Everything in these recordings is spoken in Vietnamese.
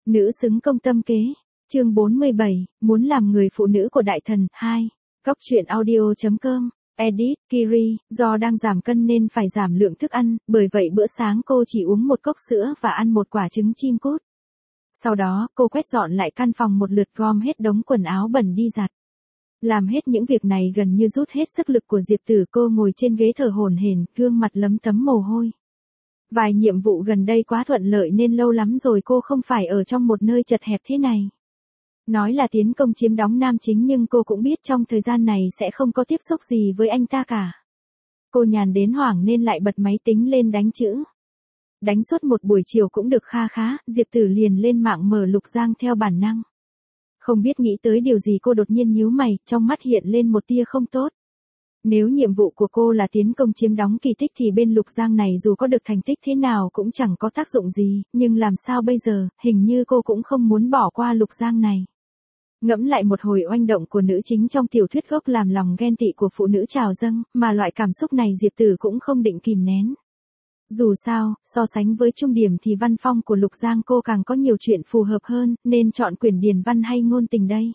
Nữ xứng công tâm kế. Chương 47, muốn làm người phụ nữ của đại thần 2. Góc truyện audio.com. Edit, Kiri, do đang giảm cân nên phải giảm lượng thức ăn, bởi vậy bữa sáng cô chỉ uống một cốc sữa và ăn một quả trứng chim cút. Sau đó, cô quét dọn lại căn phòng một lượt, gom hết đống quần áo bẩn đi giặt. Làm hết những việc này gần như rút hết sức lực của Diệp Tử, cô ngồi trên ghế thở hổn hển, gương mặt lấm tấm mồ hôi. Vài nhiệm vụ gần đây quá thuận lợi nên lâu lắm rồi cô không phải ở trong một nơi chật hẹp thế này. Nói là tiến công chiếm đóng nam chính nhưng cô cũng biết trong thời gian này sẽ không có tiếp xúc gì với anh ta cả. Cô nhàn đến hoảng nên lại bật máy tính lên đánh chữ. Đánh suốt một buổi chiều cũng được kha khá, Diệp Tử liền lên mạng mở Lục Giang theo bản năng. Không biết nghĩ tới điều gì cô đột nhiên nhíu mày, trong mắt hiện lên một tia không tốt. Nếu nhiệm vụ của cô là tiến công chiếm đóng kỳ tích thì bên Lục Giang này dù có được thành tích thế nào cũng chẳng có tác dụng gì, nhưng làm sao bây giờ, hình như cô cũng không muốn bỏ qua Lục Giang này. Ngẫm lại một hồi, oanh động của nữ chính trong tiểu thuyết gốc làm lòng ghen tị của phụ nữ trào dâng, mà loại cảm xúc này Diệp Tử cũng không định kìm nén. Dù sao, so sánh với Trung Điểm thì văn phong của Lục Giang cô càng có nhiều chuyện phù hợp hơn, nên chọn quyển điển văn hay ngôn tình đây.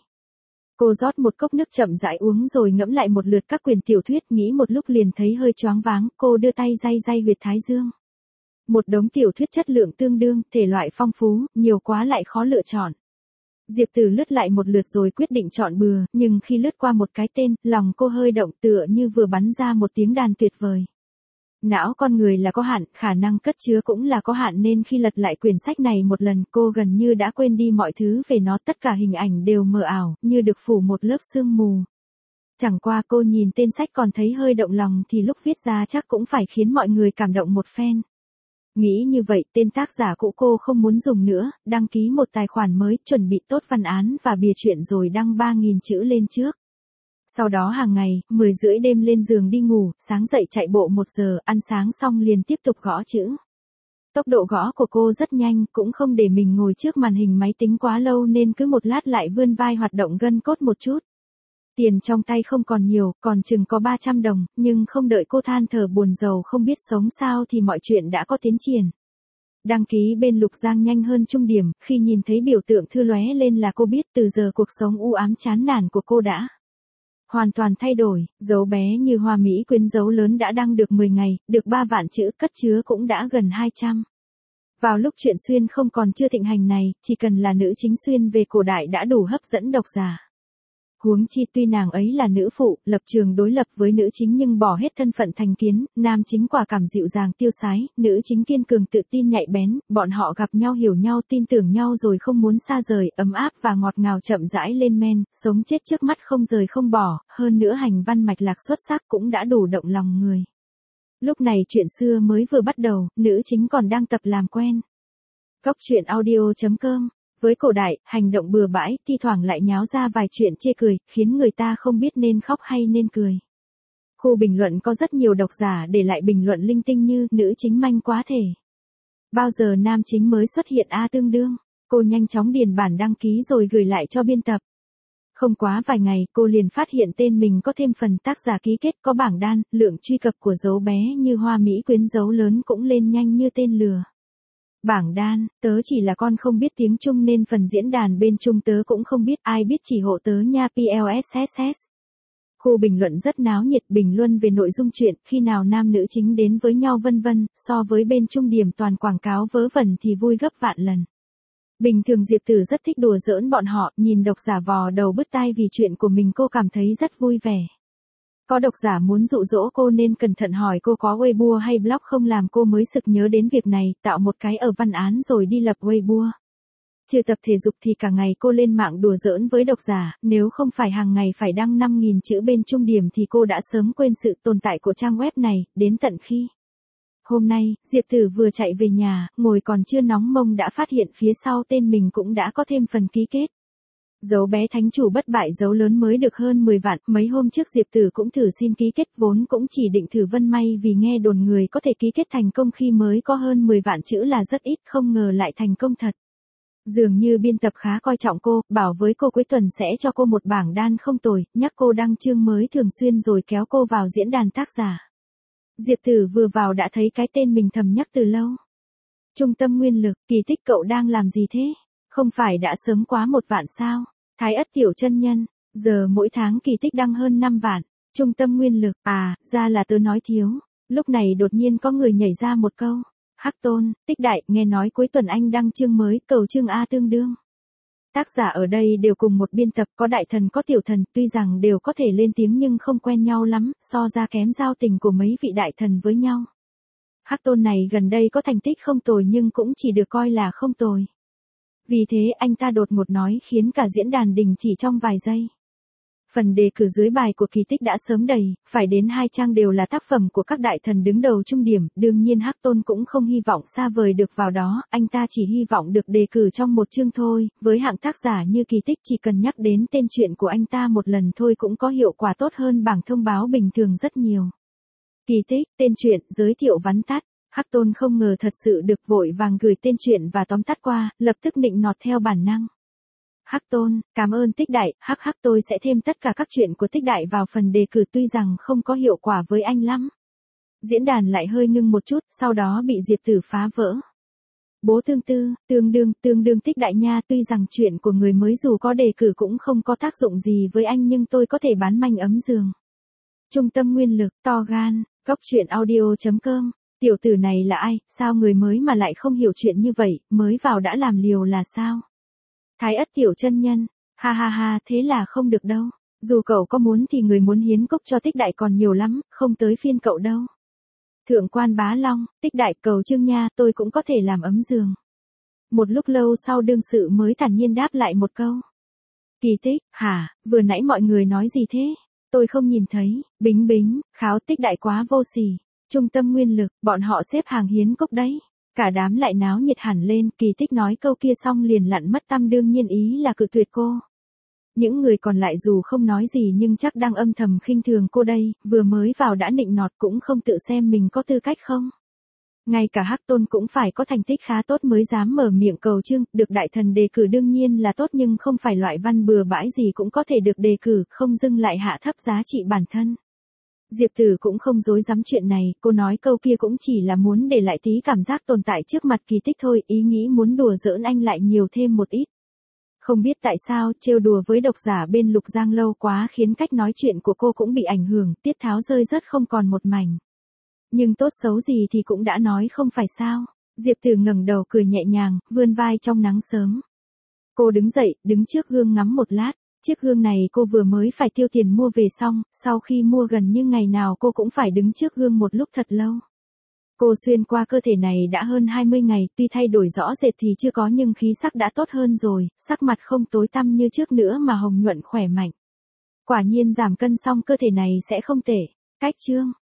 Cô rót một cốc nước chậm rãi uống rồi ngẫm lại một lượt các quyển tiểu thuyết, nghĩ một lúc liền thấy hơi choáng váng, cô đưa tay day day huyệt thái dương. Một đống tiểu thuyết chất lượng tương đương, thể loại phong phú, nhiều quá lại khó lựa chọn. Diệp Tử lướt lại một lượt rồi quyết định chọn bừa, nhưng khi lướt qua một cái tên, lòng cô hơi động, tựa như vừa bắn ra một tiếng đàn tuyệt vời. Não con người là có hạn, khả năng cất chứa cũng là có hạn nên khi lật lại quyển sách này một lần cô gần như đã quên đi mọi thứ về nó, tất cả hình ảnh đều mờ ảo, như được phủ một lớp sương mù. Chẳng qua cô nhìn tên sách còn thấy hơi động lòng thì lúc viết ra chắc cũng phải khiến mọi người cảm động một phen. Nghĩ như vậy, tên tác giả cũ cô không muốn dùng nữa, đăng ký một tài khoản mới, chuẩn bị tốt văn án và bìa truyện rồi đăng 3.000 chữ lên trước. Sau đó hàng ngày, 10 rưỡi đêm lên giường đi ngủ, sáng dậy chạy bộ 1 giờ, ăn sáng xong liền tiếp tục gõ chữ. Tốc độ gõ của cô rất nhanh, cũng không để mình ngồi trước màn hình máy tính quá lâu nên cứ một lát lại vươn vai hoạt động gân cốt một chút. Tiền trong tay không còn nhiều, còn chừng có 300 đồng, nhưng không đợi cô than thở buồn rầu không biết sống sao thì mọi chuyện đã có tiến triển. Đăng ký bên Lục Giang nhanh hơn Trung Điểm, khi nhìn thấy biểu tượng thư lóe lên là cô biết từ giờ cuộc sống u ám chán nản của cô đã hoàn toàn thay đổi. Dấu bé như hoa mỹ quyến dấu lớn đã đăng được 10 ngày, được 3 vạn chữ, cất chứa cũng đã gần 200. Vào lúc truyện xuyên không còn chưa thịnh hành này, chỉ cần là nữ chính xuyên về cổ đại đã đủ hấp dẫn độc giả. Huống chi tuy nàng ấy là nữ phụ, lập trường đối lập với nữ chính nhưng bỏ hết thân phận thành kiến, nam chính quả cảm dịu dàng tiêu sái, nữ chính kiên cường tự tin nhạy bén, bọn họ gặp nhau hiểu nhau tin tưởng nhau rồi không muốn xa rời, ấm áp và ngọt ngào chậm rãi lên men, sống chết trước mắt không rời không bỏ, hơn nữa hành văn mạch lạc xuất sắc cũng đã đủ động lòng người. Lúc này chuyện xưa mới vừa bắt đầu, nữ chính còn đang tập làm quen. Góc truyện audio.com. Với cổ đại, hành động bừa bãi, thi thoảng lại nháo ra vài chuyện chê cười, khiến người ta không biết nên khóc hay nên cười. Khu bình luận có rất nhiều độc giả để lại bình luận linh tinh như, nữ chính manh quá thể. Bao giờ nam chính mới xuất hiện tương đương. Cô nhanh chóng điền bản đăng ký rồi gửi lại cho biên tập. Không quá vài ngày, cô liền phát hiện tên mình có thêm phần tác giả ký kết, có bảng đan, lượng truy cập của dấu bé như hoa mỹ quyến dấu lớn cũng lên nhanh như tên lừa. Bảng đan, tớ chỉ là con không biết tiếng Trung nên phần diễn đàn bên Trung tớ cũng không biết, ai biết chỉ hộ tớ nha PLSSS. Khu bình luận rất náo nhiệt, bình luận về nội dung chuyện, khi nào nam nữ chính đến với nhau vân vân, so với bên Trung Điểm toàn quảng cáo vớ vẩn thì vui gấp vạn lần. Bình thường Diệp Tử rất thích đùa giỡn bọn họ, nhìn độc giả vò đầu bứt tai vì chuyện của mình cô cảm thấy rất vui vẻ. Có độc giả muốn dụ dỗ cô nên cẩn thận hỏi cô có Weibo hay blog không, làm cô mới sực nhớ đến việc này, tạo một cái ở văn án rồi đi lập Weibo. Trừ tập thể dục thì cả ngày cô lên mạng đùa giỡn với độc giả, nếu không phải hàng ngày phải đăng 5.000 chữ bên Trung Điểm thì cô đã sớm quên sự tồn tại của trang web này, đến tận khi. Hôm nay, Diệp Tử vừa chạy về nhà, ngồi còn chưa nóng mông đã phát hiện phía sau tên mình cũng đã có thêm phần ký kết. Dấu bé thánh chủ bất bại dấu lớn mới được hơn 10 vạn, mấy hôm trước Diệp Tử cũng thử xin ký kết, vốn cũng chỉ định thử vân may vì nghe đồn người có thể ký kết thành công khi mới có hơn 10 vạn chữ là rất ít, không ngờ lại thành công thật. Dường như biên tập khá coi trọng cô, bảo với cô cuối tuần sẽ cho cô một bảng đan không tồi, nhắc cô đăng chương mới thường xuyên rồi kéo cô vào diễn đàn tác giả. Diệp Tử vừa vào đã thấy cái tên mình thầm nhắc từ lâu. Trung tâm nguyên lực, kỳ tích cậu đang làm gì thế? Không phải đã sớm quá 1 vạn sao? Thái Ất tiểu chân nhân, giờ mỗi tháng kỳ tích đăng hơn 5 vạn. Trung tâm nguyên lực, ra là tớ nói thiếu. Lúc này đột nhiên có người nhảy ra một câu. Hắc Tôn, Tích Đại, nghe nói cuối tuần anh đăng chương mới, cầu chương A tương đương. Tác giả ở đây đều cùng một biên tập, có đại thần có tiểu thần, tuy rằng đều có thể lên tiếng nhưng không quen nhau lắm, so ra kém giao tình của mấy vị đại thần với nhau. Hắc Tôn này gần đây có thành tích không tồi nhưng cũng chỉ được coi là không tồi. Vì thế anh ta đột ngột nói khiến cả diễn đàn đình chỉ trong vài giây. Phần đề cử dưới bài của kỳ tích đã sớm đầy, phải đến 2 trang đều là tác phẩm của các đại thần đứng đầu trung điểm, đương nhiên Hắc Tôn cũng không hy vọng xa vời được vào đó, anh ta chỉ hy vọng được đề cử trong 1 chương thôi, với hạng tác giả như kỳ tích chỉ cần nhắc đến tên truyện của anh ta 1 lần thôi cũng có hiệu quả tốt hơn bảng thông báo bình thường rất nhiều. Kỳ tích, tên truyện, giới thiệu vắn tắt. Hắc Tôn không ngờ thật sự được vội vàng gửi tên truyện và tóm tắt qua, lập tức nịnh nọt theo bản năng. Hắc Tôn, cảm ơn Tích Đại, hắc tôi sẽ thêm tất cả các chuyện của Tích Đại vào phần đề cử tuy rằng không có hiệu quả với anh lắm. Diễn đàn lại hơi ngưng một chút, sau đó bị Diệp Tử phá vỡ. Bố tương đương Tích Đại nha, tuy rằng chuyện của người mới dù có đề cử cũng không có tác dụng gì với anh nhưng tôi có thể bán manh ấm giường. Trung tâm nguyên lực, to gan, góc truyện audio.com. Tiểu tử này là ai, sao người mới mà lại không hiểu chuyện như vậy, mới vào đã làm liều là sao? Thái Ất tiểu chân nhân, ha, thế là không được đâu. Dù cậu có muốn thì người muốn hiến cốc cho Tích Đại còn nhiều lắm, không tới phiên cậu đâu. Thượng quan Bá Long, Tích Đại cầu chương nha, tôi cũng có thể làm ấm giường. Một lúc lâu sau đương sự mới thản nhiên đáp lại một câu. Kỳ tích, hả, vừa nãy mọi người nói gì thế? Tôi không nhìn thấy, bính, kháo Tích Đại quá vô sỉ. Trung tâm nguyên lực, bọn họ xếp hàng hiến cốc đấy. Cả đám lại náo nhiệt hẳn lên, kỳ tích nói câu kia xong liền lặn mất tăm đương nhiên ý là cự tuyệt cô. Những người còn lại dù không nói gì nhưng chắc đang âm thầm khinh thường cô đây, vừa mới vào đã nịnh nọt cũng không tự xem mình có tư cách không. Ngay cả Hắc Tôn cũng phải có thành tích khá tốt mới dám mở miệng cầu chương, được đại thần đề cử đương nhiên là tốt nhưng không phải loại văn bừa bãi gì cũng có thể được đề cử, không dưng lại hạ thấp giá trị bản thân. Diệp Tử cũng không dối dám chuyện này, cô nói câu kia cũng chỉ là muốn để lại tí cảm giác tồn tại trước mặt kỳ tích thôi, ý nghĩ muốn đùa giỡn anh lại nhiều thêm một ít. Không biết tại sao, trêu đùa với độc giả bên Lục Giang lâu quá khiến cách nói chuyện của cô cũng bị ảnh hưởng, tiết tháo rơi rớt không còn một mảnh. Nhưng tốt xấu gì thì cũng đã nói không phải sao. Diệp Tử ngẩng đầu cười nhẹ nhàng, vươn vai trong nắng sớm. Cô đứng dậy, đứng trước gương ngắm một lát. Chiếc gương này cô vừa mới phải tiêu tiền mua về xong, sau khi mua gần như ngày nào cô cũng phải đứng trước gương một lúc thật lâu. Cô xuyên qua cơ thể này đã hơn 20 ngày, tuy thay đổi rõ rệt thì chưa có nhưng khí sắc đã tốt hơn rồi, sắc mặt không tối tăm như trước nữa mà hồng nhuận khỏe mạnh. Quả nhiên giảm cân xong cơ thể này sẽ không tệ. Cách chương